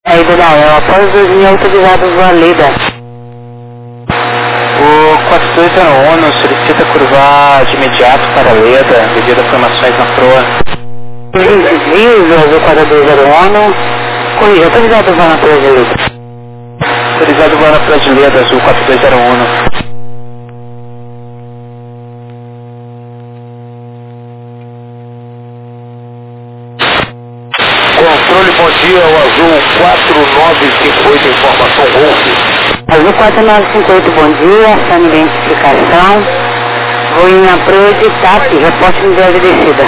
Aí, Daniel, após 2000 autorizados valida. O 4201 solicita curvar de imediato para a Leda devido a formações na proa. Desvio, azul 4201. Corrija, autorizado voo na proa de Leda. Autorizado voo na proa de Leda, azul 4201. Controle, bom dia, o azul 4958, informação Golf. Azul 4958, bom dia, ação de identificação. Vou em a proa de TAP, reporte no ideal de descida.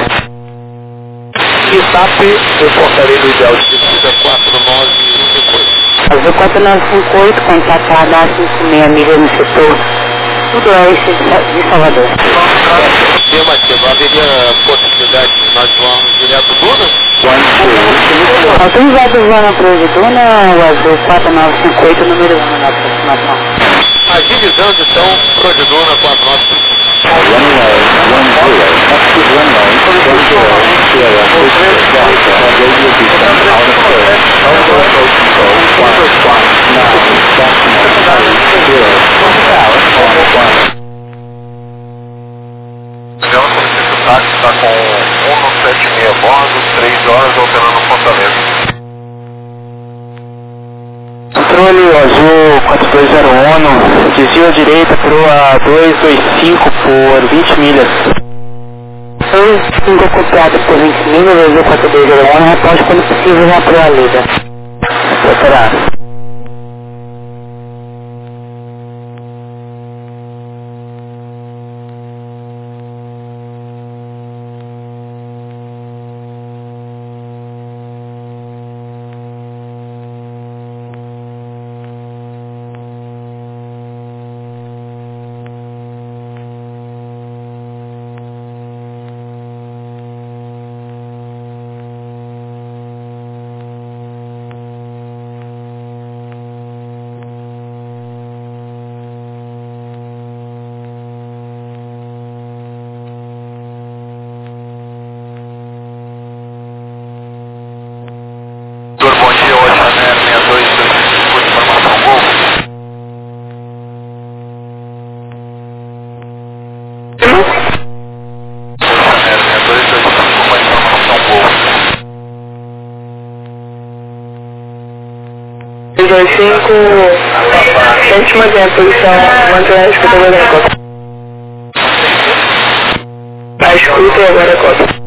ITAP, reportarei no ideal de descida 4958. Azul 4958, contato radar 56 milhas no setor sudoeste de Salvador. Afirmativo, haveria possibilidade de nós voarmos direto Duna? Autorizado voo na proa de Duna, o azul 4958, número 1 na aproximação. Agilizando então, Pro de Duna 4958. Ela solicita o táxi, está com 176 bordo, 3 horas operando Fortaleza. Controle azul 4201, desvio à direita proa 225 por 20 milhas. 25 copiado por 20 milhas, azul 4201, reporte quando possível na proa Leda. Preparado. Bom dia, Oceaner 6225, informação Golf. Oceaner 6225, uma informação Golf. 225, gente mantém a posição, mantém a escuta agora na cota. A escuta e agora a cota.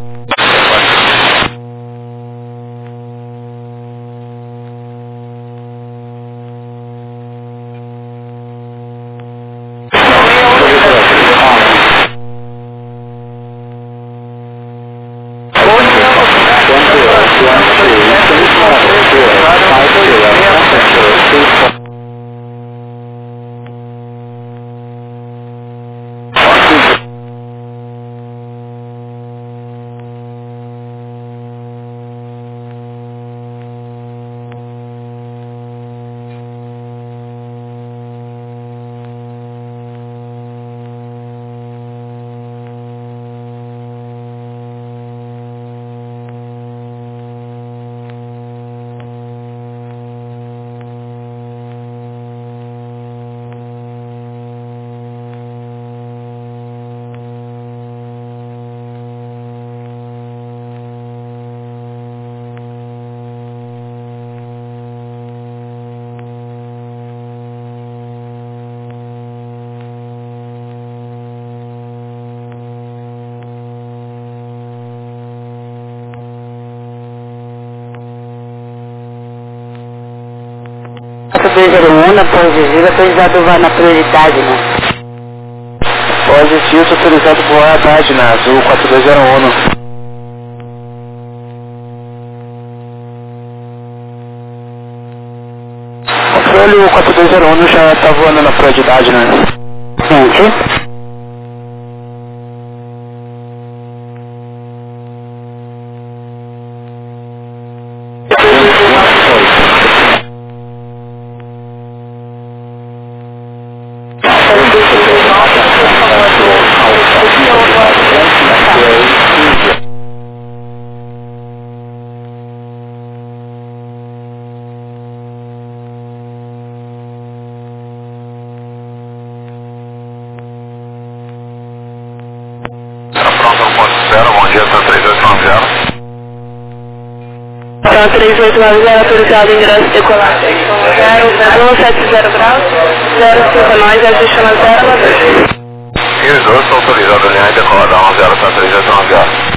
Após desvio, autorizado voar na prioridade, né? Após desvio, autorizado voar à tarde na azul 4201. Controle, o 4201 já está voando na prioridade, né? Gente. dia, tá 3890. Tá 3890, autorizado ingresso decolar. 070 graus, 05 nós, ajuste na 0 na 2. E os dois estão autorizados a linha e decolar da 10 para 3890.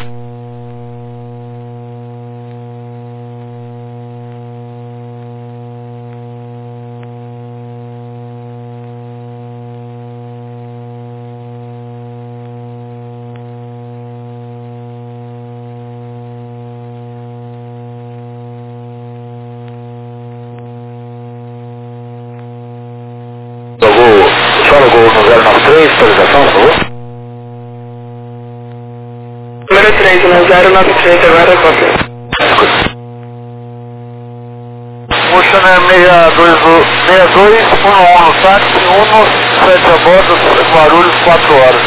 Só no gol no 093, autorização, por favor. Número 3, no 093, agora é cópia. Puxa, né, 6211 no táxi, 17 a bordo, Guarulhos, 4 horas.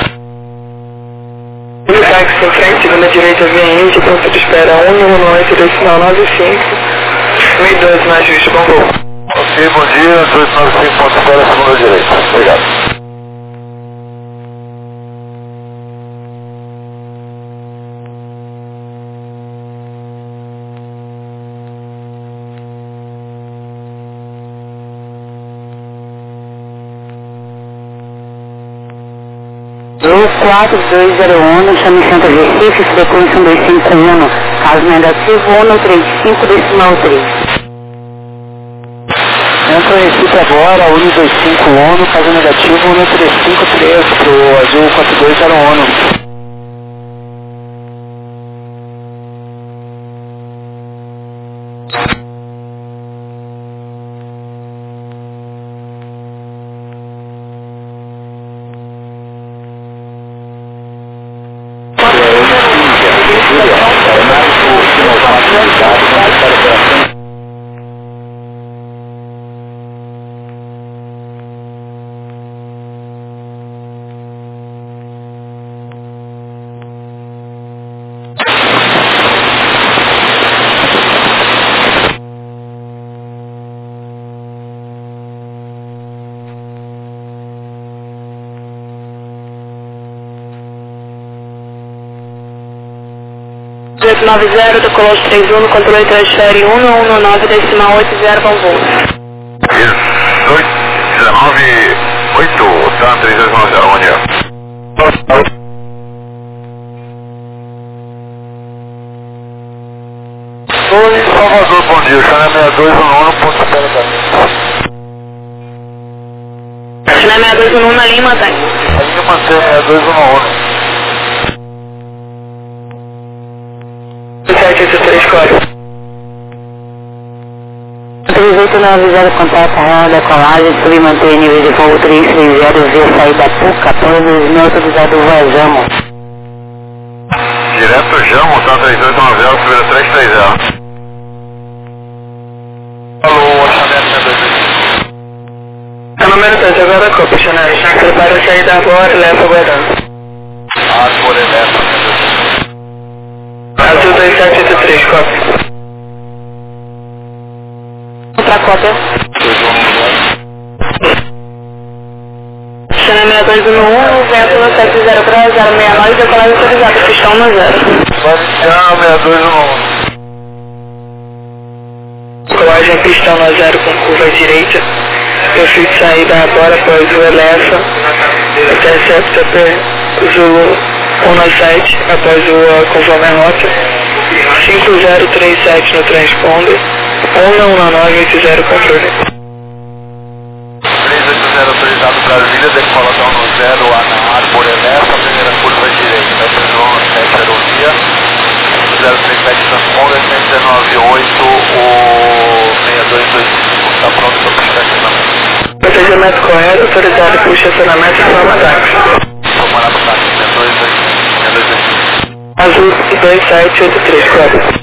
O táxi em frente, segunda direita, vem de ponto de espera 118, decimal 95, 1012 na ajuste, bom voo. Ok, bom dia, 295 ponto espera, segunda direita. Obrigado. Gol 4201, chame Santa Recife, frequência 1251, caso negativo 135, decimal 3. Entra Recife agora, Uni 25 ONU, caso negativo 1353 pro Azul 4201 ONU. Jet 90, decolou 31, controle transfere 119, decimal 80, bom voo. 198, tá, 3290, bom dia. Oi, Salvador, bom dia, China 6211, ponto espera da China 6211 na linha mantém. A linha mantém 6211. 783, código. 3890, contato real, decolagem, submanter nível de voo 330, via saída PUCA, todos não autorizado vazamos. Direto Jamo, tá, 3890, subida 330. Alô, Chanel 62. É o número 3, agora a cópia, Chanel. Prepara a saída agora e leva aguardando. Por elétrica. Azul 2783, cópia. Outra cópia. China 6211, vento 70 para 069, decolagem autorizada, pistão no 0. Pode iniciar 6211. Decolagem pistão no 0 com curva à direita. Perfil de saída agora após o Elefa. Intercepta Zulu 197 após o conforme a rota. 5037 no transponder. 11980 controle. 380 autorizado Brasília, decolação no 0 a na Arbor Elefa, primeira curva à direita, 317 aerovia, 037 transponder, 198 o 6225, está pronto para puxar estacionamento. Procedimento correto, autorizado por estacionamento e forma táxi. Tomara para táxi, 6225. Azul 2783, código.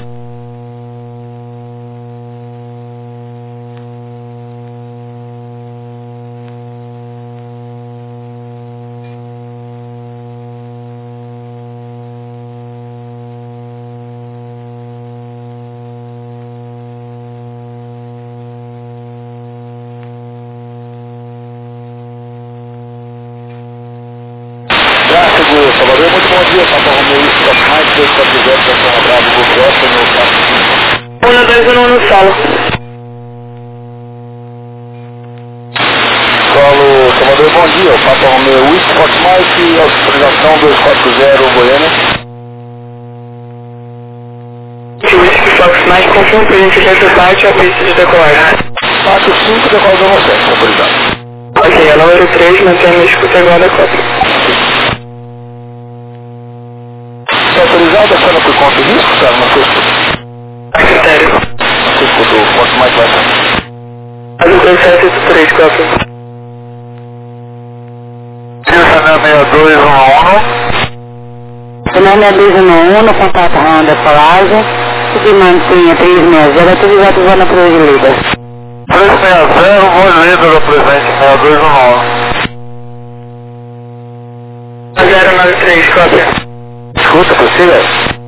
Salvador, muito bom dia, Papa Romeu, 1240, São Bravo, Golf Oscar, no 1211 no solo. Solo, Salvador, bom dia. O Papa Romeo Whisky, Fox Mike, autorização 240, Goiânia. Whisky Fox Mike, confirma que a gente já parte a pista de decolagem. 45, decolagem 17, autorizado. Ok, a número 3, mantendo a escuta igual da cópia. Está autorizado, a cena por conta do risco, cara? Não sei se... A critério. Não sei se escutou, Fox Mike vai ser. A 2783, cópia. 6211, contato Honda Decolagem, submantenha 360, atualizado zona Cruz de Lida. 360, voz Lida do presente, 6211. 093, cópia. Escuta, prossiga.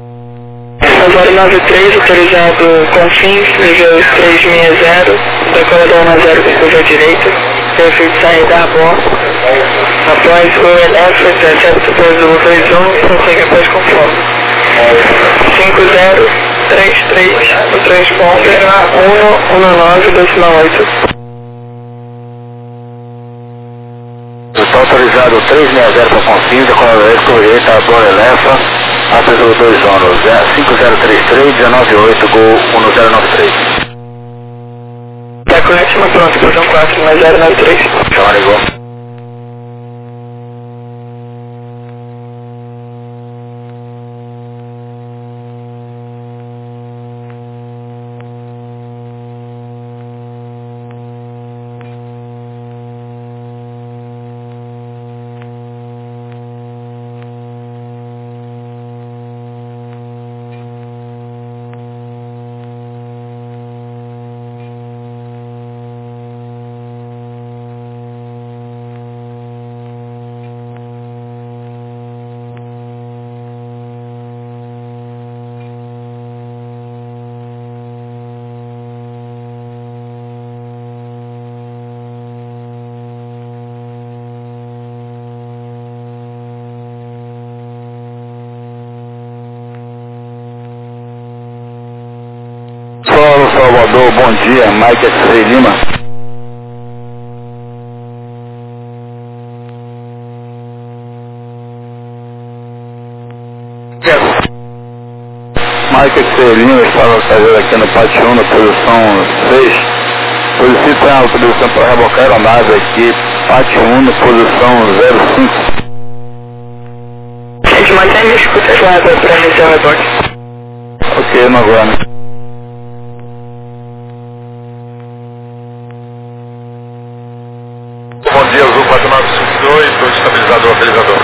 093, autorizado com fins, nível 360, decolador 10 com curva direita, perfil de saída a bordo. Após o LF, 17 depois do 21, prossegue após conforme. 5033, o transponder 119,8. Está autorizado 360 para Confins, decolador direita, a bordo Elefa, apesar 2 ônus, 5033, 198, Gol 1093. Tá corretíssima, pronto, botão 4, mais 093. Chama, ligou. Solo, Salvador, bom dia, Mike X-Ray Lima. Mike X-Ray Lima, estava fazendo aqui no pátio 1, na posição 6. Solicita a autorização para rebocar a aeronave aqui, pátio 1, na posição 05. A gente mantém a escuta suave para iniciar o rebote. Ok, não agora. Bom dia, Azul 4952, estou estabilizado o localizador.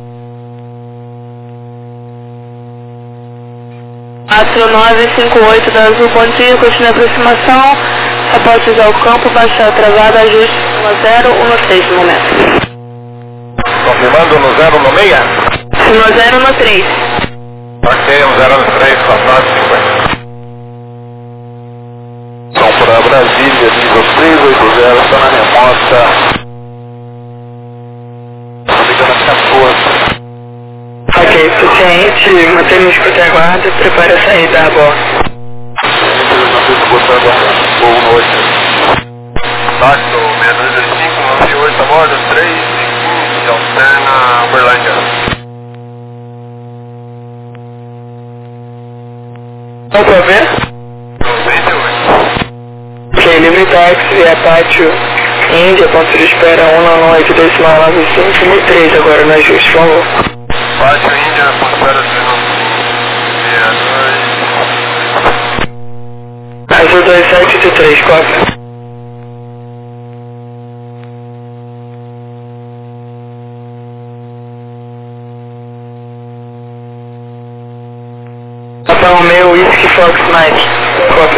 4958 da Azul, bom dia, continua a aproximação, após usar o campo, baixar atrasado, ajuste 1013 no momento. Confirmando no 0 no 6? No 0 no 3. Ok, no 0 no 3, contato 50. São para Brasília, nível 380, está na remota. Fica na 14. Ok, suficiente, mantendo a escuta e aguarda, prepare a saída a bordo. Táxi 6205, 98 a bordo, 3 e 15, alterna Uberlândia. Vamos pra ver? 98. Ok, livre táxi, via pátio Índia, ponto de espera 198,95 agora no ajuste, por favor. Pátio Índia, Ponteira 62. Azul 2783, cópia. Papa Romeo Whisky Fox Mike, cópia.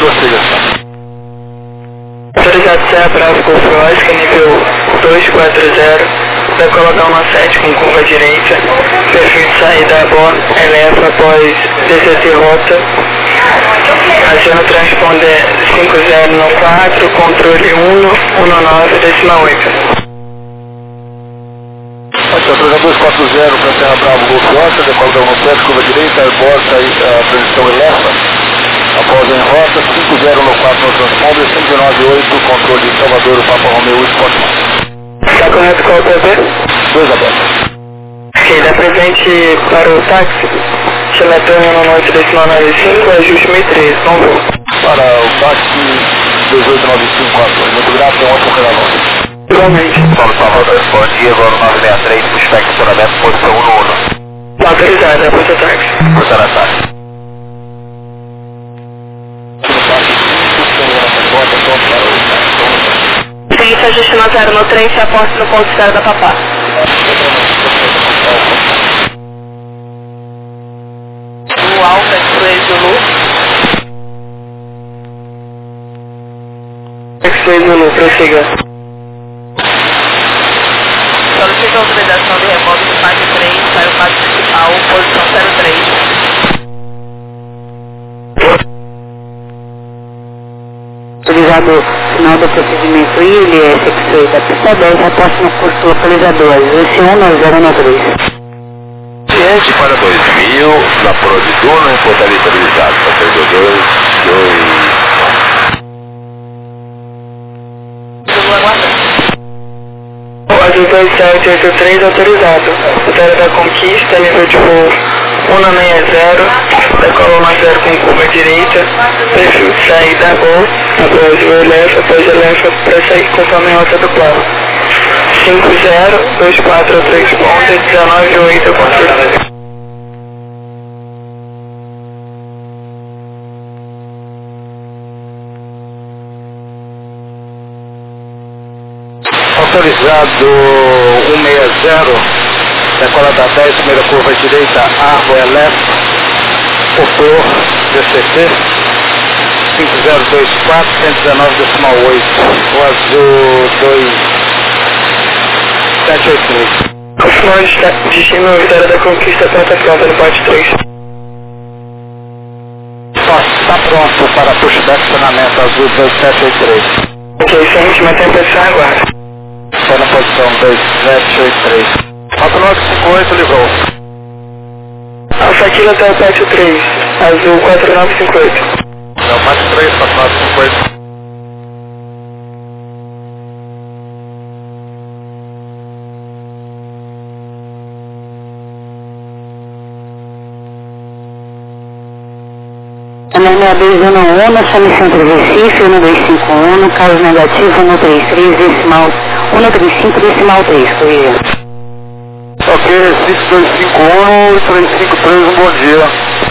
Autorizado Serra Bravo Golf Oscar, nível 240, decoladão na 7 com curva direita, perfil de saída a bordo, eleva após descer de rota, aciona o transponder 5094, controle 119,8. Autorizado 240 para Terra Bravo, Golf Oscar, decola da 17, curva direita, aborta a transição Elefa. Após em rota, 50 no 4 no transponder, 598, controle Salvador, Papa Romeo, Sportman. Está correto qual o PP? 2 abertos. Ok, dá presente para o táxi. Chama Torre no noite decimal 95, ajuste 1003, não vou. Para o táxi 1895, muito grato, é um ótimo carnaval. Igualmente. Paulo Salvador, bom dia, agora 963, o espectro por aberto, posição 1 Autorizado, é para o táxi. Por ataque. Seguinte, ajuste no 0 no 3, se aposta no ponto 0 da Papá. O Alfa X-Ray Zulu. X-Ray Zulu, prossiga. Solicita a autorização de remoto do fase 3 para o fase principal, posição 03. Autorizado final do procedimento ILS X-Ray da pista 10, aposta no curso localizador, S19093. Ciente para 2000, na prova de turno, em portaria estabilizada, para 222. Quadro 2783 autorizado. Rotária da Conquista, nível de voo 160, decola 10 com curva direita, perfil de saída após o Elefa, após o Elefa para sair conforme a rota do plano. 5024 pontos, 198 controle. Autorizado 160, decola da 10, primeira curva direita, Arvo Elef, motor DCT, 5024, 119,8, o azul 2783. Confirmando destino Vitória da Conquista, porta pronta no pote 3. Está pronto para pushback estacionamento azul 2783. Ok, seguinte, mantém a posição, aguarda. Está na posição 2783. 4958, livrou. Alfa Kilo até o pote 3, azul 4958. É o PAT 3, 4958. Anemia 211, chame Centro Recife, 1251, caso negativo 133, decimal 135, decimal 3, corrija. Ok, 5251 e 353, um bom dia.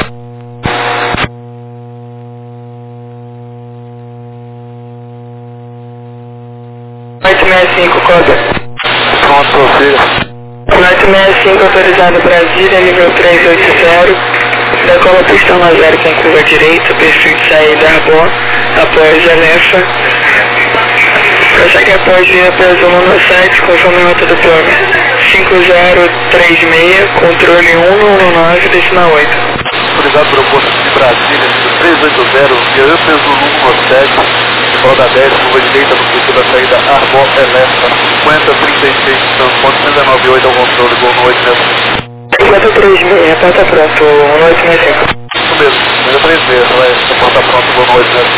Norte 65, cópia. Pronto, prossiga. Norte 65, autorizado Brasília, nível 380. Decola pistão na 0 com curva direita, perfil de saída Arbor, após Elefa. Prossegue após via Peso monossete, conforme a rota do plano. 5036, controle 119, decimal 8. Autorizado para o aeroporto de Brasília, 380, via Peso 117, roda 10, curva direita no sentido da saída Arbor Elefa, 5036, transporte 198 ao controle, boa noite, né? 5036, porta pronto, 185. Isso mesmo, 5036, vai, porta pronto, boa noite, né?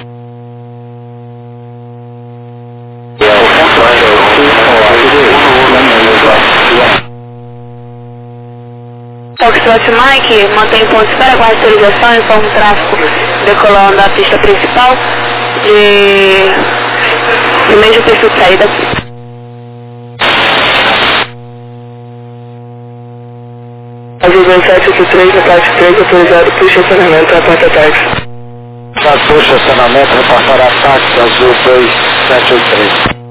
Foxtrot Mike, mantém ponto de espera, aguarde autorização, informa o tráfego decolando da pista principal de mesmo perfil de saída. Azul 2783, na parte 3, autorizado por estacionamento à porta táxi. Passou estacionamento, repassar a táxi azul 2783.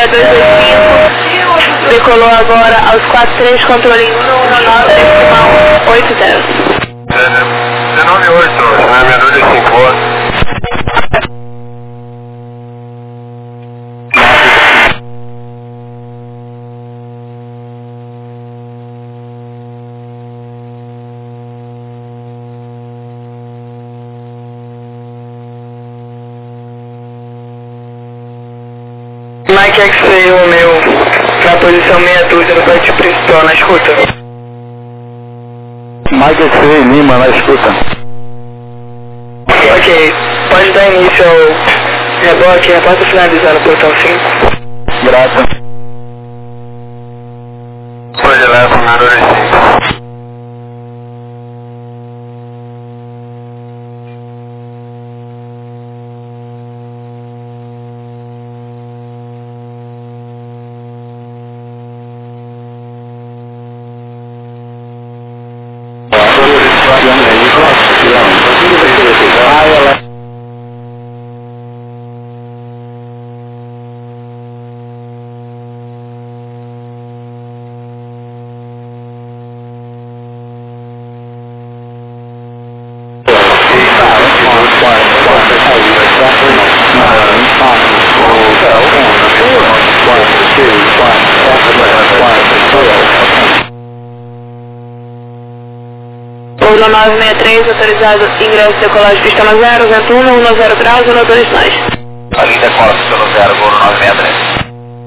6225, decolou agora aos 43, controle 119,80. 198, meia-noite e 5 horas. Mike X-Ray, o meu, na posição meia dúzia no parte principal, na escuta. Mike X-Ray, Lima, na escuta. Ok, pode dar início ao reboque, repórter finalizar no portão 5. Graças. Pode levar, meia-noite e 5. Pouso 963, autorizado ingresso de decolagem pista 0, vento 1, 10 graus, 12 nós. Ali decola pelo 0, voo 963.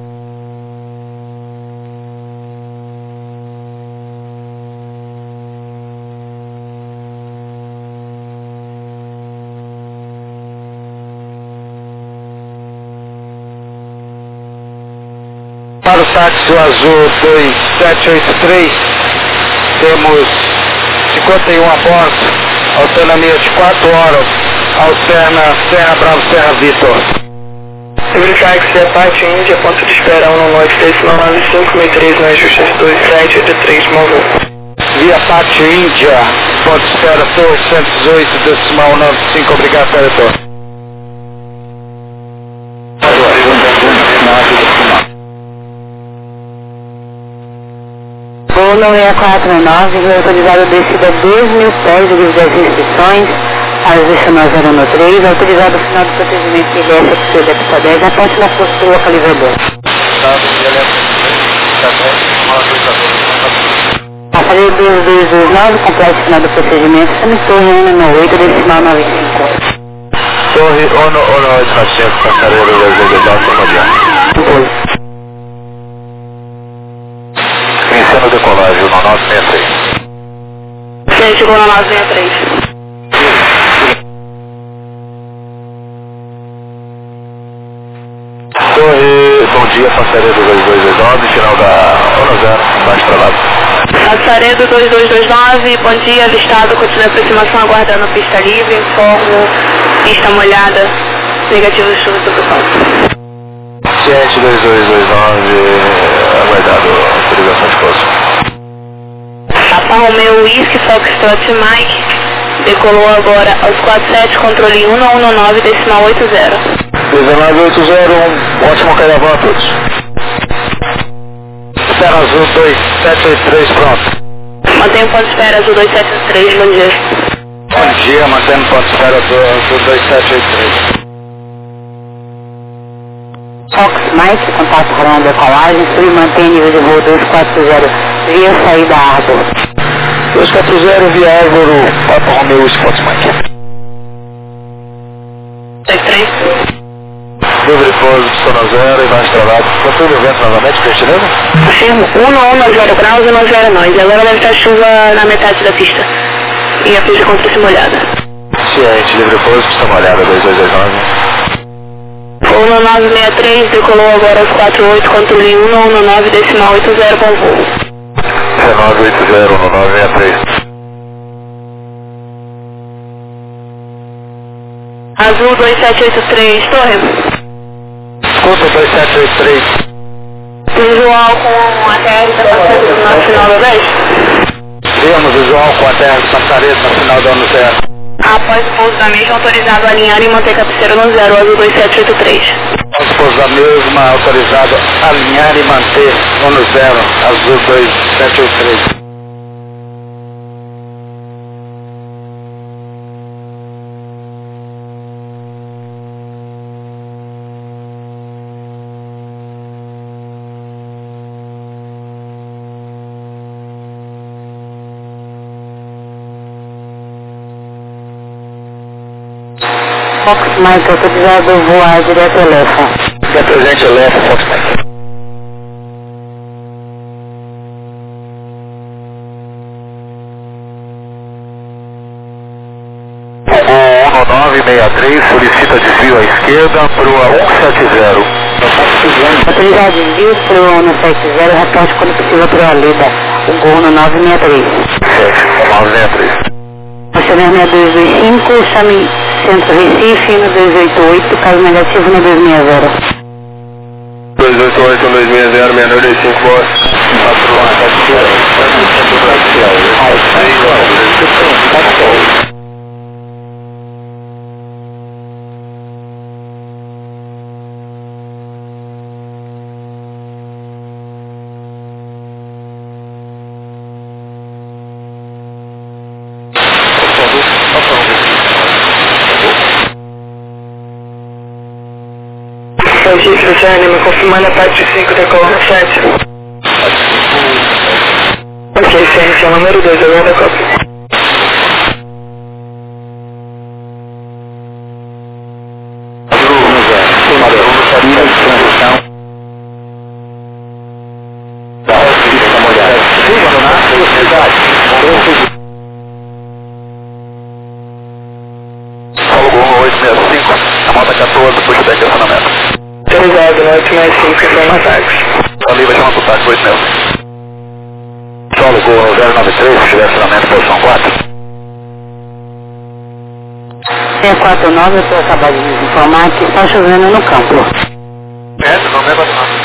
Para o táxi azul 2783, temos 51 a bordo, autonomia de 4 horas, alterna Serra Bravo, Serra Vitor. Verificar que se é parte Índia, ponto de espera 1 no norte, decimal 9563, na justas 2783, Mongol. Via parte Índia, ponto de espera 808, decimal 95, obrigado, diretor. Voo 649, autorizado descida 2.000 pés, livre das restrições, destinação 013, autorizado o final do procedimento que desce aqui da pista 10, aponte na força do localizador. Passageiro 2229, complete final do procedimento, estamos torre 198, decimal 95. Torre 198, passageiro 2229, Tomadiano. Iniciando a decolagem, 1963. Sim, chegou na 963. Torre, bom dia, passageiro 2229, final da 10, embaixo para lado. Passaredo 2229, bom dia, avistado, continua a aproximação, aguardando pista livre, informo, pista molhada, negativo chuva sobre o palco. Ciente 2229, aguardado, autorização de pouso. Papa Romeo Whisky, Foxtrot Mike, decolou agora aos 47, controle 119, decimal 80. 1980, ótimo carnaval a todos. Serra Azul 2783, pronto. Mantém o ponto de espera azul 2783, bom dia. Bom dia, mantendo ponto de espera azul 2783. Fox Mike, contato rolando decolagem, sul mantém nível de voo 240, via saída Arbor. 240 via Arbor, Papa Romeo Fox Mike. 33. Livre pouso, zona 0, embaixo para lado. Confirma o vento novamente, por gentileza? Afirmo, 1 graus e 90 nós. Agora deve estar chuva na metade da pista. E a pista contra-se molhada. Ciente, livre pouso, pista molhada, 2229. 1963, decolou agora aos 48, controle 119, decimal 80, bom voo. 1980, 1963. Azul 2783, torre. Escuta 2783. Visual com a TR da passagem na final da 10. Vemos visual com a terra de Passaredo na final da ano 0. Após o pouso da mesma, autorizado a alinhar e manter cabeceira no 0, azul 2783. Aos pousos da mesma, autorizado alinhar e manter ONU 0, Azul 2783. Fox Mike, autorizado voar direto ao Lefa. Presente Lefa, Fox Mike. O 1963 solicita desvio à esquerda para o 170. Autorizado desvio para o 170, reporte quando possível para o Alida. O Gol no 963. 963. Funcionário 6225, chame Centro Recife no 288, caso negativo no 260. 288, 260, 695, voz. Registro Anima, confirmando a parte 5 da coluna 7. Ok, ciência número 2, agora a cópia. Autorizado, norte mais 5, informa táxi. Ali vai chamar pro táxi 8 mil. Solo Gol 093, se tiver acionamento, posição 4. 649, eu estou acabado de informar que está chovendo no campo. Não é bastante.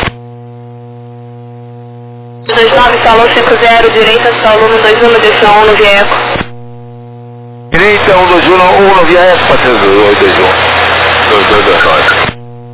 29, salão 50, direita, salão 21, direção 1 no via eco. Direita 121, 1 no via eco, Patrícia 821. 2229.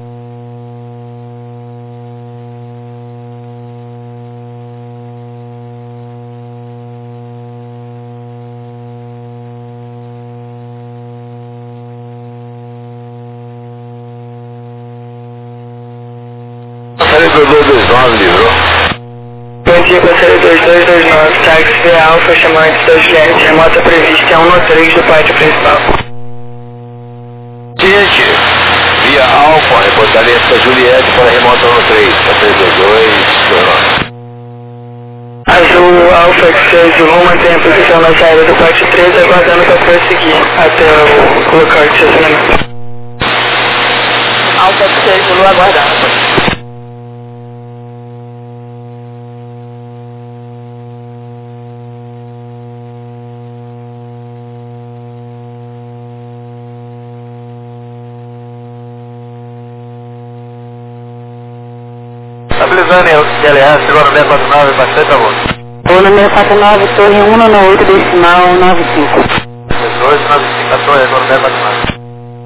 Série 2229 livrou. Bom dia para a série 2229, táxi via Alfa, chamante da Juliette, remota prevista é 1 do pátio principal. Gente, via Alfa, reportaria para Juliette para remota 13, para 32229. Azul Alfa X6 Zulu mantém a posição na saída do pátio 13, aguardando para prosseguir até o local de estacionamento. Alfa X6 Zulu aguardando. Estabilizando em LS, agora 649, bastante a voz. O número 49, torre 198, decimal 95. 1895, a torre, agora 649.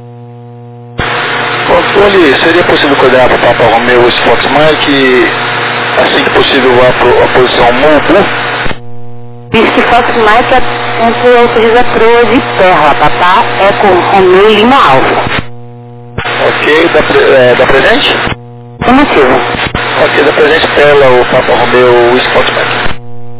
Controle, seria possível coordenar para o Papa Romeo e Fox Mike, assim que possível a posição MUBU? Diz que Fox Mike autoriza a proa de terra, papá é com Romeo Lima Alfa. Ok, dá presente? Sem motivo. Ok, dá presente pela o Papa Romeo e Fox Mike.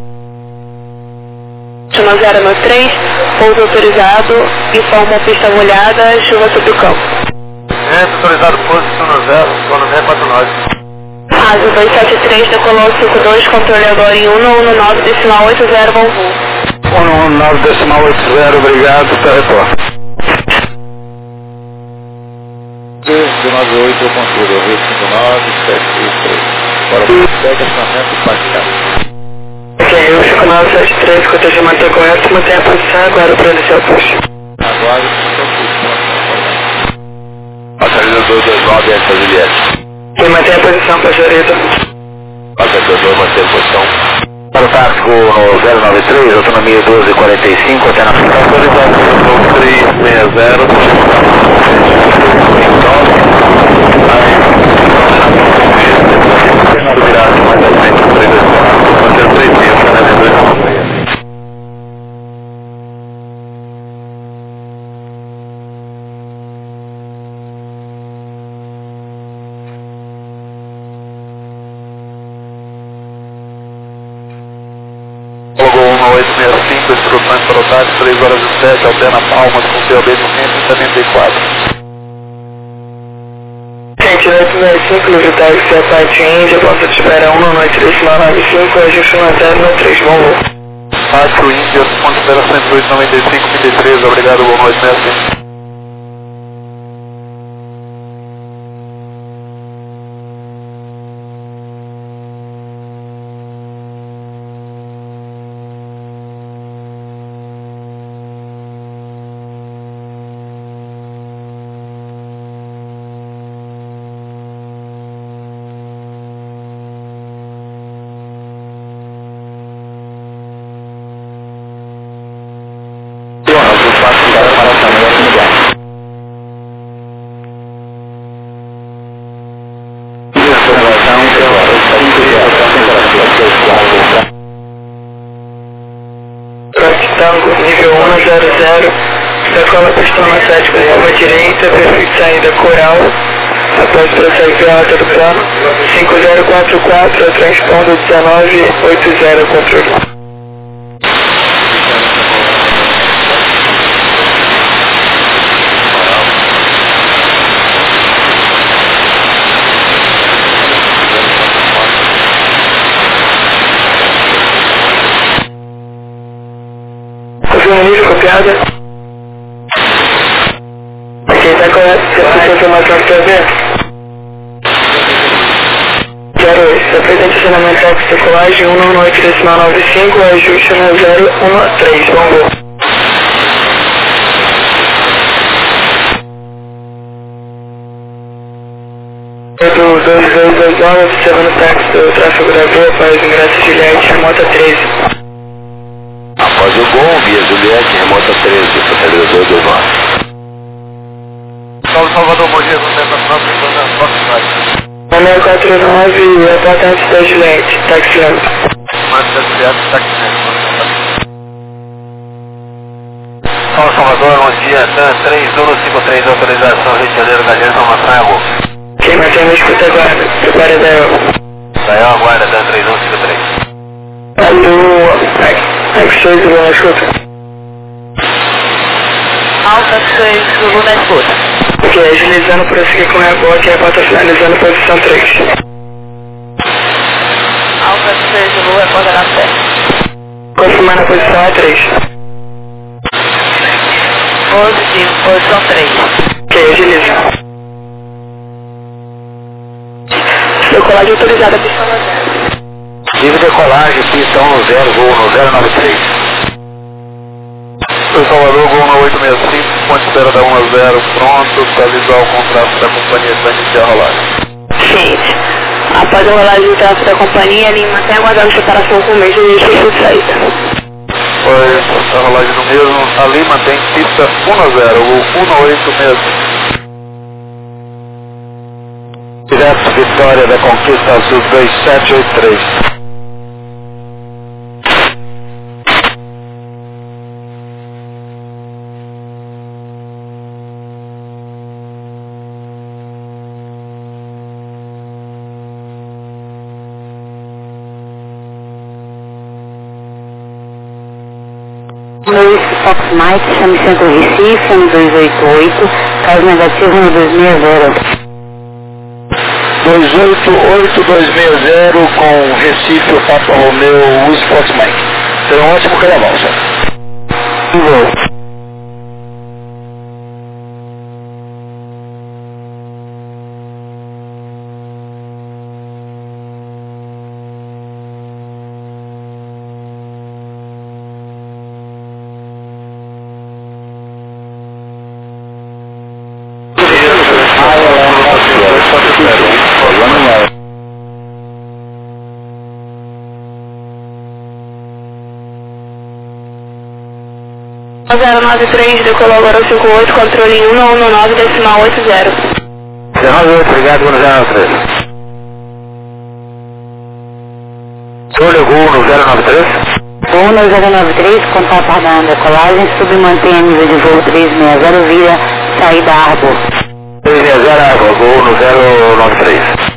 Chama 093, pouso autorizado, informa pista molhada, chuva sobre o campo. Autorizado posto no 0, zona 649. Azul 273, decolou 52, controle agora em 119, decimal 80, bom voo. 119, decimal 80, obrigado, está retorno. 298, eu controle, Rio 59733. Para o estacionamento e partilhar. Ok, Rio 5973, protegimento está correto, mantém a posição, agora para iniciar o push. Agora, a saída 229 é essa, Juliette. Quem mantém a posição, passageiro? A saída 2 mantém a posição. Para o tático no 093, autonomia 1245, até na frente. Autorizado no 360. 1865, instruções para o táxi, 3 horas e 7, Altena Palmas, com POB de 174. Gente, 865, livre táxi, a parte Índia, posso te esperar 19395, ajuste 1093, bom voo. Pátio Índia, ponto de espera 10895, 23, obrigado, boa noite, mestre. Tango, nível 100, decola pistona 7 com curva direita, perfeito saída coral, após prosseguir a rota do plano, 5044, transpondo 1980, controle. Nível copiada. Ok, tá correto. Você precisa informação que quer ver? 08. Está presente acionamento táxi decolagem 198-95, ajuste no 013. Bom voo. Do 2229, observando o táxi do tráfego da Via, após ingresso Juliette, remota 13. Após o gol, via Juliette, remota 13, procededor do norte. Salvador, bom dia, você está na próxima. 649, apartamento da Juliette, táxi lento. Salvador, bom dia, TAN 3153, autorização Rio de Janeiro, Galheiros, Maçango. Quem mantém a escuta guarda, prepara Dael, aguarda, TAN 3153. Alô, X6 Zulu na escuta. Alta 6 Zulu na escuta. Ok, agilizando, prosseguir com o rebote e a rota finalizando posição 3. Alta 6 Zulu, recorda na 7. Confirmando a posição A3. Positivo, posição 3. Ok, agiliza. Decolagem autorizada, pista 0. Livre decolagem, pista 10, voo no 093. Salvador, voo no 865, ponte de espera da 1 a 0, pronto, para visual com o tráfego da companhia para iniciar a rolagem. Gente, após a rolagem do tráfego da companhia, ele mantém aguardando separação com o mesmo eixo de saída. Foi a rolagem do mesmo, ali mantém pista 1 a 0, voo 186. Direto Vitória da Conquista Azul 2783. Luiz Fox Mike, chame Centro Recife, M288, caso negativo no 260. 288-260 com Recife, o Papa Romeu, Luiz Fox Mike. Será um ótimo carnaval, senhor. O 093 decolou agora o 58, controle 1119,80. 098, obrigado, no 093. Olha o gol no 093. Voo no 093, contato aguardando decolagem, submantém nível de voo 360 via saída Arbor. 360 Arbor, gol no 093.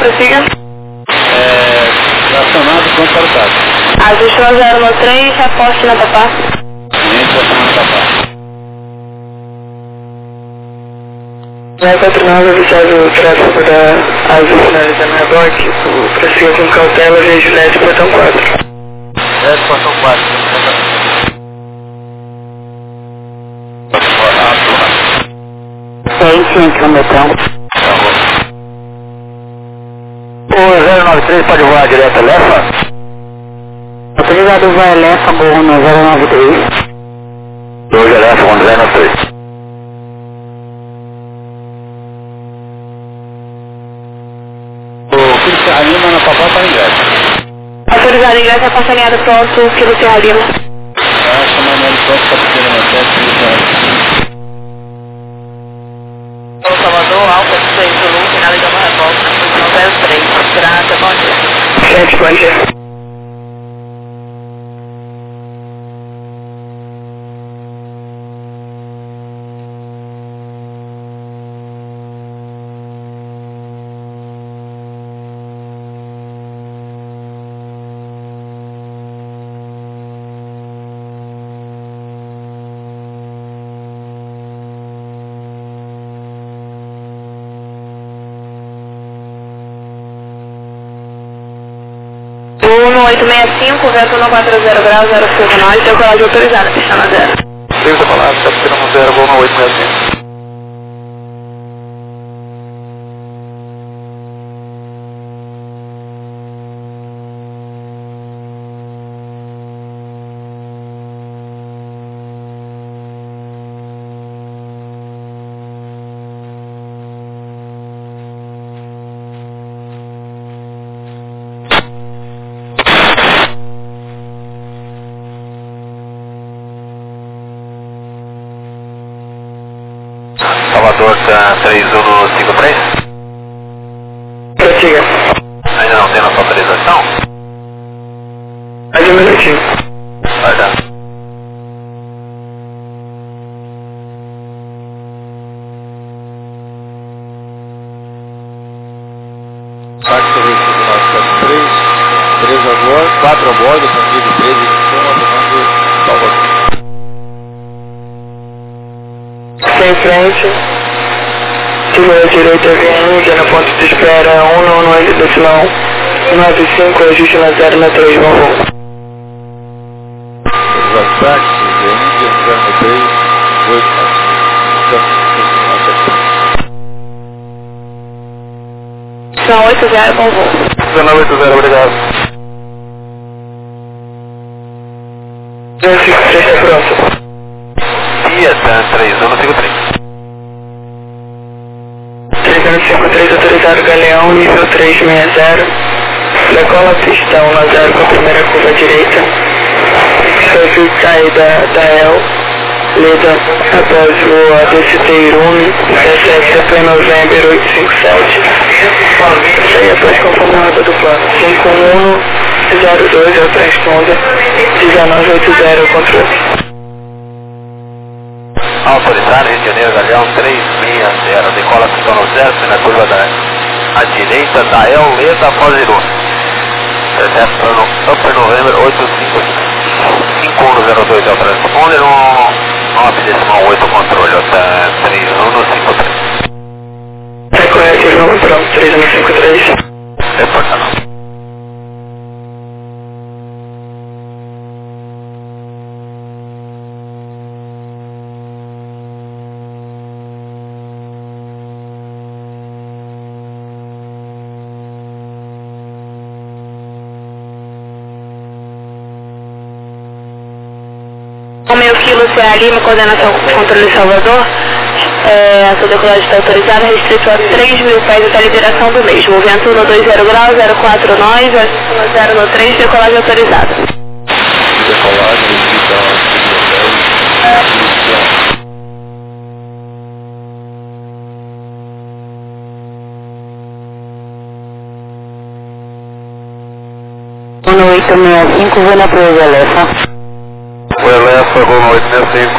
prossiga. Tracionado, pronto para o táxi. Ajuste 1093, reposte na Papá. Cliente acionando Papá. 1049, avisado o tráfego da Azul finalizando a reboque. Prossiga com cautela, via Juliette, portão 4. Portão 4. Sim, Cametão. O 093 pode voar direto a Lefa? Autorizado vai Lefa, Gol no 093. 2 Lefa, 093. O Quilo Serra Lima na Papá para ingresso. Autorizado ingresso acompanhado pronto, Quilo Serra Lima. Chamando ele pronto para pequeno na testa, Quilo Serra Lima. Salvador, Alfa 6 Zulu, finalizando a revolta, posição 03. Grata, bom dia. Gente, bom dia. No 865, vento no 40 graus, 059, decolagem autorizada, pista na 0. Segundo decolagem, capitão 0, voo no 865. Salvador 3153. Prossiga. Ainda não tem nossa autorização? Mais um minutinho. Vai dar. Táxi serviço 973, 3 a bordo, 4 a bordo, família 13 de cima, tomando Salvador. Sem frente. Segura direita VM, já na ponta de espera 1 no final 95, ajuste na 0 na 3, vamos. Os ataques, Índia 093, 8 São 80, bom voo. 1980, obrigado. 253 está pronto. Fiat 3153. 353 autorizado Galeão, nível 360. Decola pista 1 a 0 com a primeira curva direita. Perfil de saída da El. Lida após o ADCT Irune, 17 de novembro 857. Saí após confirmada do plano 5102 é o transponder 1980 controle. Autorizado, Rio de Janeiro, Galeão 360, decola pistão no 0, na curva à direita da El Leda após Irune. 17 plano Upper November 855. 5102 é o transponder, 9,8 controle, até 3153. É correto, vamos pronto, 3153. Reportado. O meu quilo CA Lima, coordenação controle Salvador, a sua decolagem está autorizada, restrito a 3.000 pés até a liberação do mesmo. Vento no 20 graus, 04 nós, no 0 no 3, decolagem autorizada. Decolagem, então, No 865, vou na Presa Lefa. O Elefa, voo no 865.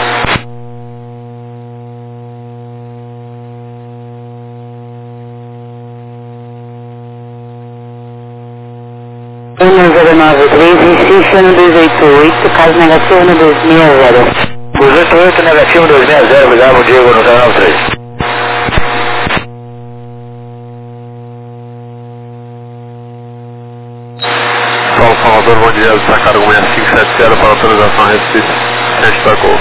1093, Recife no 288, caso negativo no 260. 288 negativo 260, obrigado, Diego, no 093. Salvador, bom dia, está cargo 6570 para autorização a Recife, frente da Golf.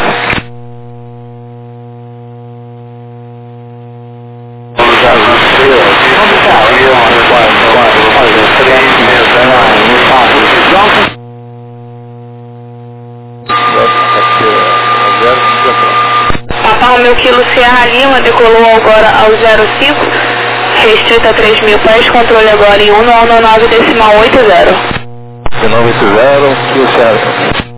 Papão, meu quilo Sierra Lima decolou agora ao 05, restrita a 3.000 pés, controle agora em 199 decimal 80. 980, que certo.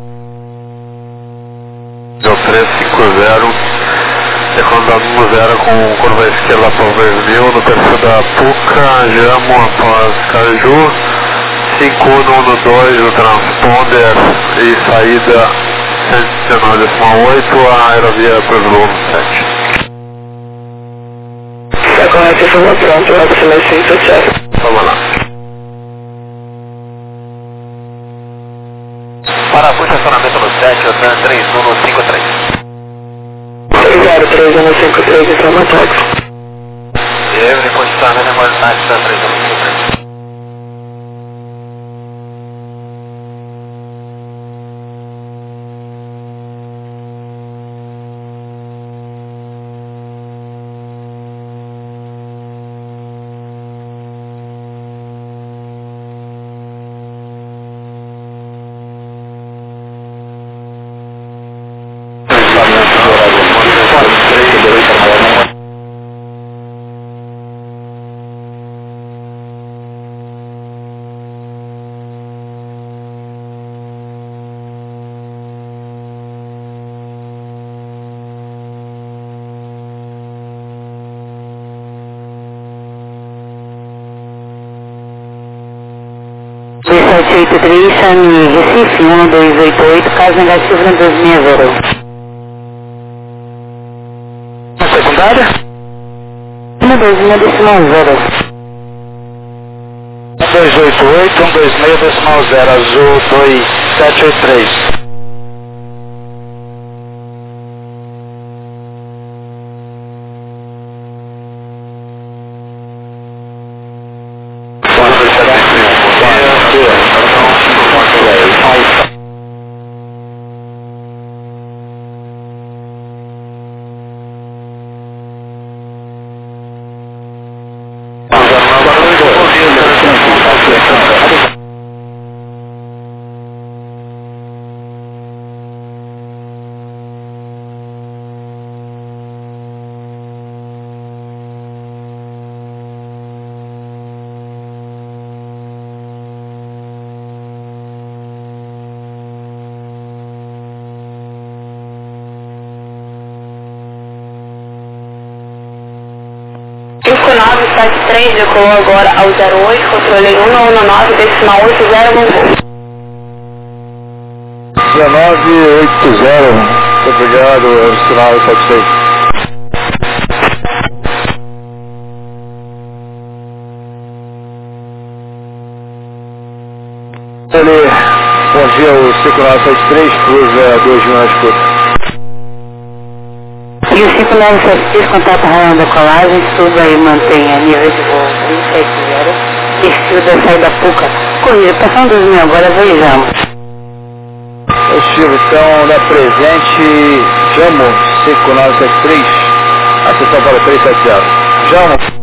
0350, recomendado no 0 com curva esquerda para o Vermil, no perfil da Puca, Jamo após Caju, 5112, o transponder e saída 119,8, a aerovia para o volume 7. Já conhece a informação, pronto, silêncio, certo. Vamos lá. Para estacionamento no 7, OTAN 3153. 303153, isso é uma táxi. E aí, depois de estacionamento, agora está OTAN 3153. Sami, Recife 1288, caso negativo no 260. Na secundária? No 2,5 decimal 0. 1288, 126 decimal 0, azul 2783. Cisco 973 decolou agora ao 08, controle 119 decimal 80, Mongol. 1980, muito obrigado, sinal 76. Bom dia, o 5973, cruza 2 mil na escuta. E o 5973, contato raio da colagem, suba e mantenha nível de voo 370, perfil da saída Puca. Corrida, passando 2.000 agora, vejamos. Positivo, então, da presente, Jamo 5973, atenção para 370. Jamo.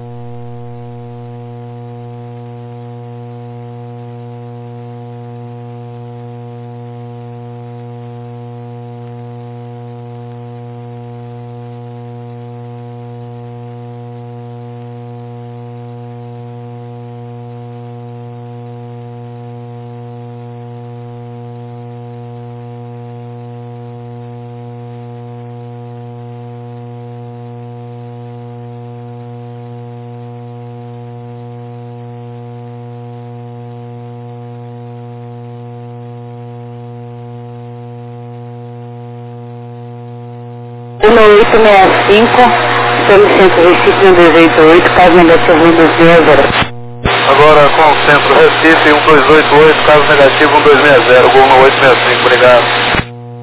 Uma 865, sob centro Recife no 288, caso negativo no 260. Agora com o centro Recife 1288, caso negativo 1260, gol no 865, obrigado.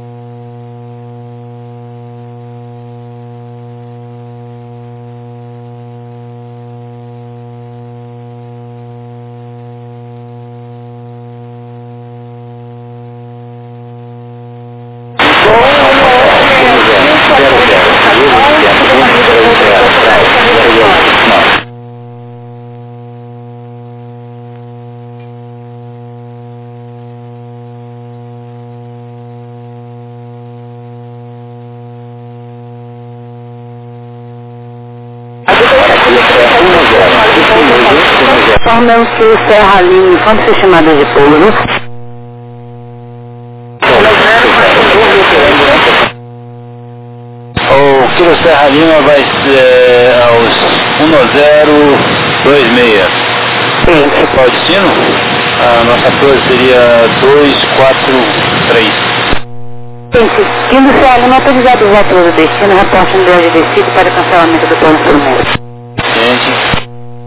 Informando que o Serra Lima, quando ser chamada de pouso. O quilo Serra Lima vai ser aos 1026. Sim. Qual o destino? A nossa torre seria 243. Gente, Quilo Serra Lima autorizado o voto do destino, reporte no de descido para cancelamento do plano instrumento. Gente.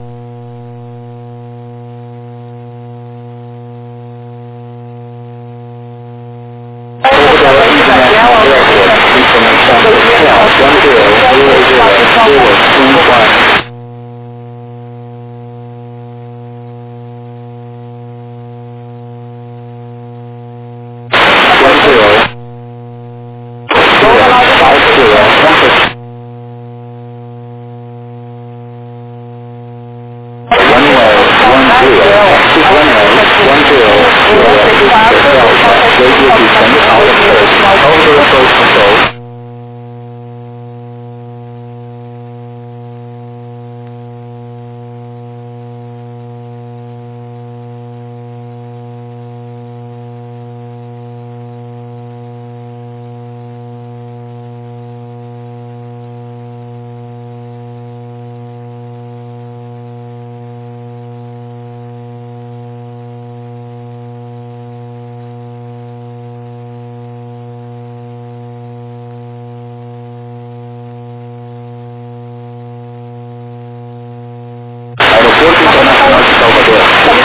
Aeroporto Internacional de Salvador.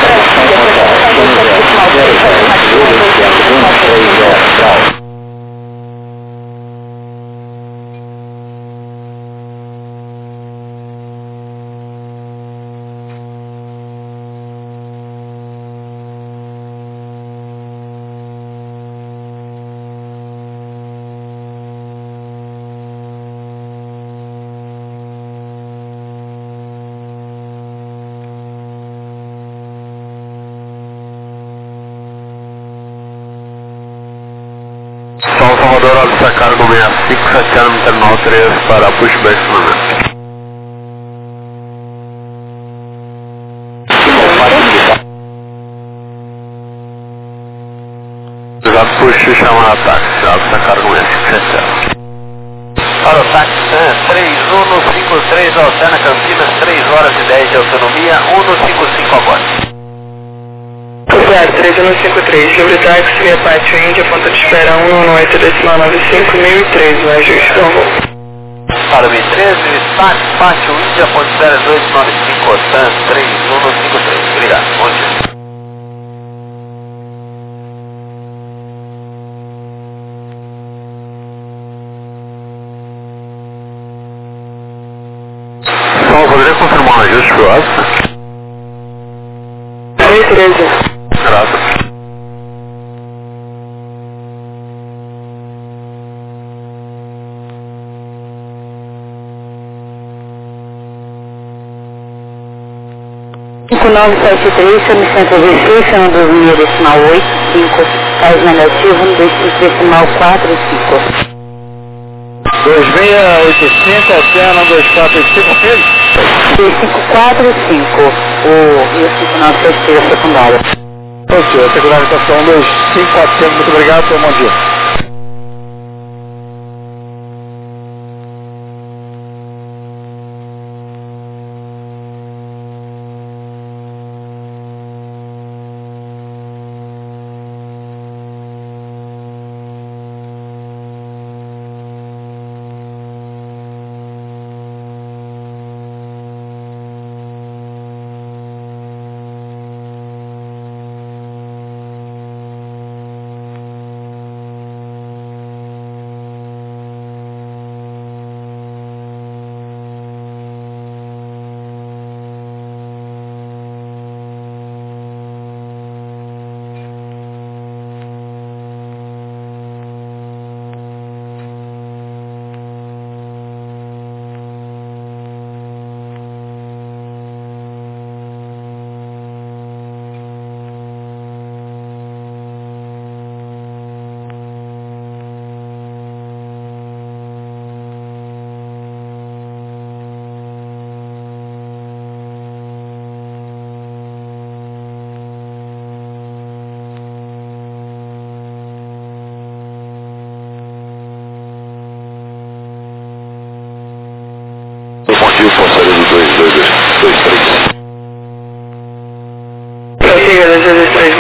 São Salvador, Alta Cargo 65, Satiano Terminal 3 para pushback estacionamento. Já puxo chamar a táxi, Alta Cargo 65, Satiano. Para o táxi 3153, Altana Campinas, 3 horas e 10 de autonomia, 155 agora. 3153, sobre táxi via Pátio Índia, ponta de espera 118.95, 1003, mais justo, por favor. Para 1013, táxi Pátio Índia, ponto 0895, OTAN 3153, obrigado, bom dia. Só poderia confirmar um ajuste pro Alfa? 1013. Graças. Cinco nove sete três, Centro VC, chama 2000,85, caso negativo, 125,45. 2685, Oceano 2485, filho? 2545, e o 5973 secundária. Ok, a secundária estação 2545, muito obrigado, seu bom dia.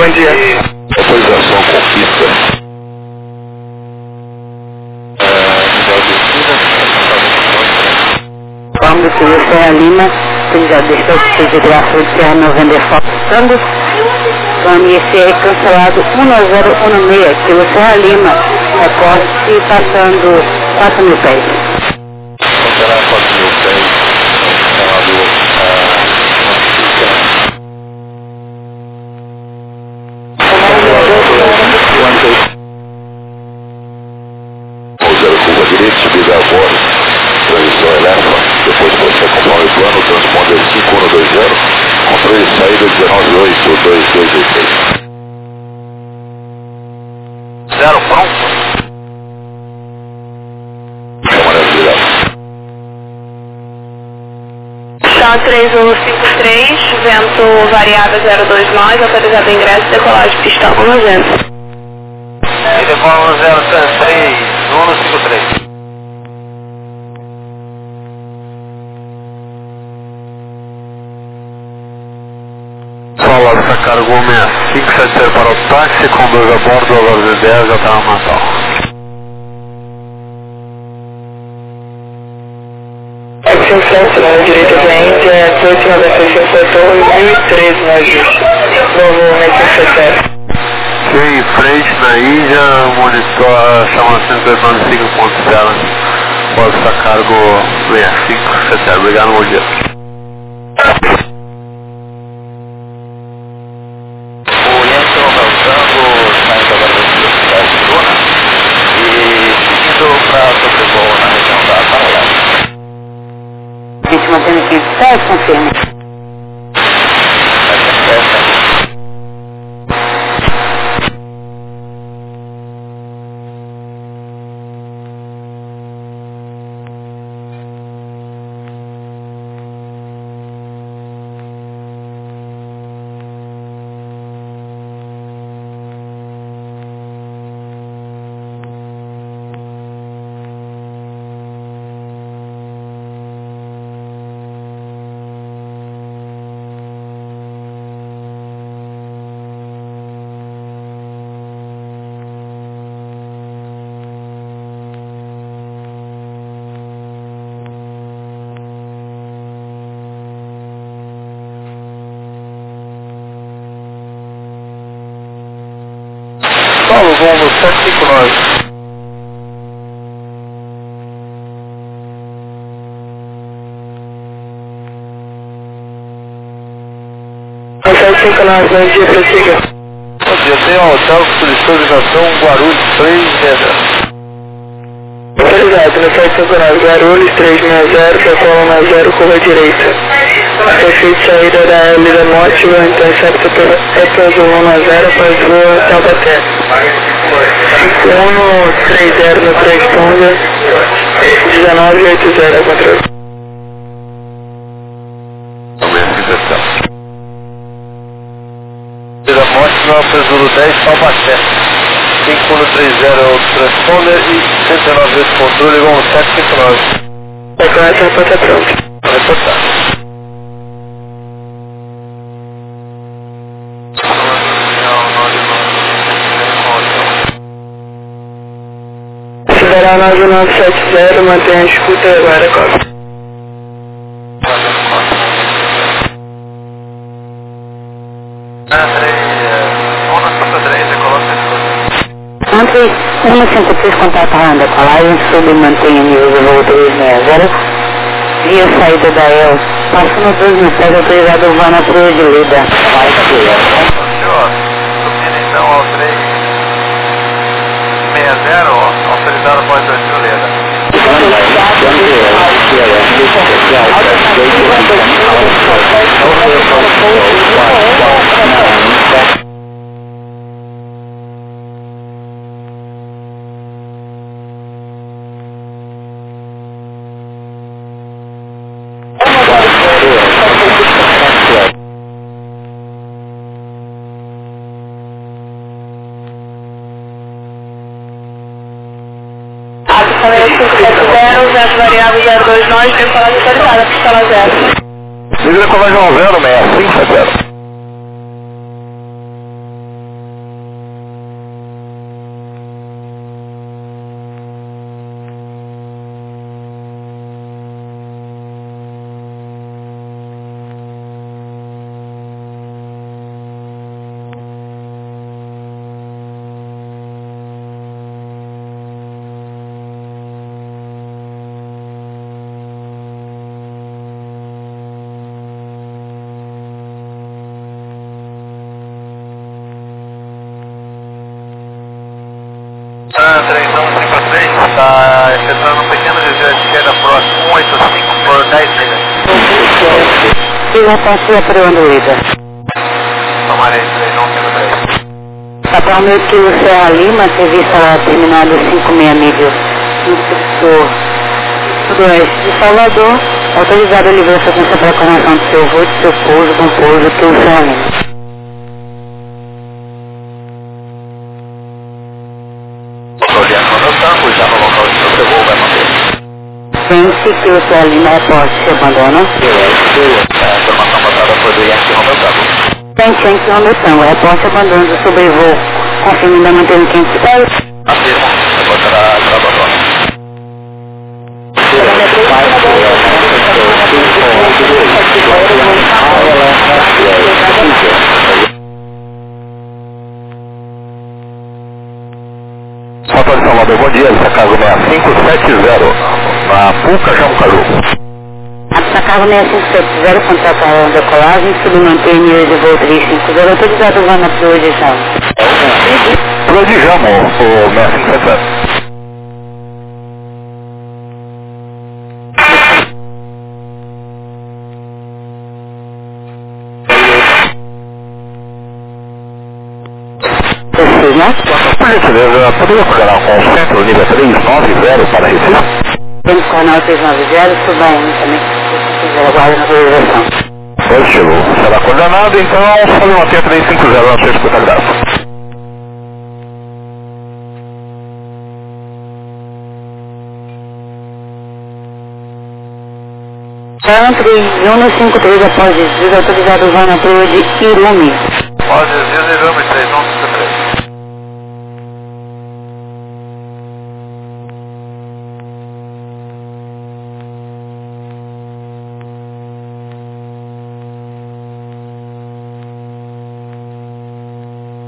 bom dia. Autorização conquista. Vamos do Silvio Serra Lima, utilizado deste auxílio de graça de Serra Novembro Faltando. Plano ICE cancelado 1016, Silvio Serra Lima, reporte passando 4.000 pés. Cancelar 4.000 pés, cancelado curva direita, subida a bordo, transição elétrica, depois você conforme o plano, transponder 5120, controle de saída 1982283. Zero pronto. Chão 3153, vento variável 029, autorizado ingresso, decolagem pistão 10. E decola 033, 153. Solo essa cargo 6570 para o táxi, com 2 a bordo, valor de 10 até a Natal. Na direita da Índia, 2013 no ajuste. Novo 670. Sim, em frente na Índia, monitor chama 195.0. Pode estar cargo 6570. Obrigado, bom dia. O Yankee aumentando, saindo agora da cidade de Luna e seguindo para sobrevoo na região da Paralela. A gente mantém 507, confirma. Paulo, vamos 759. Bom dia, prossiga. Bom dia, tem um hotel que solicitou ligação Guarulhos 360. Autorizado, no 759, Guarulhos 360, decola na 0, curva direita. Prefeito saída da L da Norte, o intercepto após o 10 após rua Taubaté. 5130 no 3 Tonga, 1980 a controle. Da Morte, no Presumo 10, Taubaté. 5130 é o transponder e 198 controle, vamos 759. Declaração pode estar pronta. Pode reportar. Federal 9970, mantenha a escuta agora, Costa. Entre 153 contatar a decolagem, sub e mantenha nível do voo 360, via saída da EL, passando 2.000 pés, autorizado o voo na Cruz de Lida. Subindo então ao 360, autorizado após 2.000 Leda. Vento variável 029, decolagem autorizada, pistola 0. Liga decolagem 10, 6570. Está efetuando um pequeno desvio de esquerda próximo 185 por 10 milhas. E retorce para o Androida. Tomarei 3153. Papel meu quilo Serra Lima, serviço lá terminado 56 milhas, instrutor sudoeste de Salvador, autorizado a livrar a frequência para a coordenação do seu voo, do seu pouso, com pouso, quilo Serra Lima. Orientando no campo, já no local de seu voo vai manter. Pense que o Serra Lima reporte se abandona. A informação passada foi do Yankee Romeo Tango. Pense Yankee Romeo Tango, reporte abandono do sobrevoo. Confirme ainda mantendo 500 pés. Afirmo, reportará abandono. Motor de Salvador, bom dia, Sacago 6570, na Puca Jamucaru. Sacago 6570, contratar a decolagem, submanter nível de voo 350, autorizado o voo na priorização. Prodigiamo o 6570. Por gentileza, poderia coordenar com o centro nível 390 para Recife? Temos coronel 390, subaindo também, se quiser aguardar na priorização. Positivo. Será coordenado, então, sobe uma 350 na 150 graus. Entre 153 após desvio, autorizado o voo na torre de Irumi. Após desvio,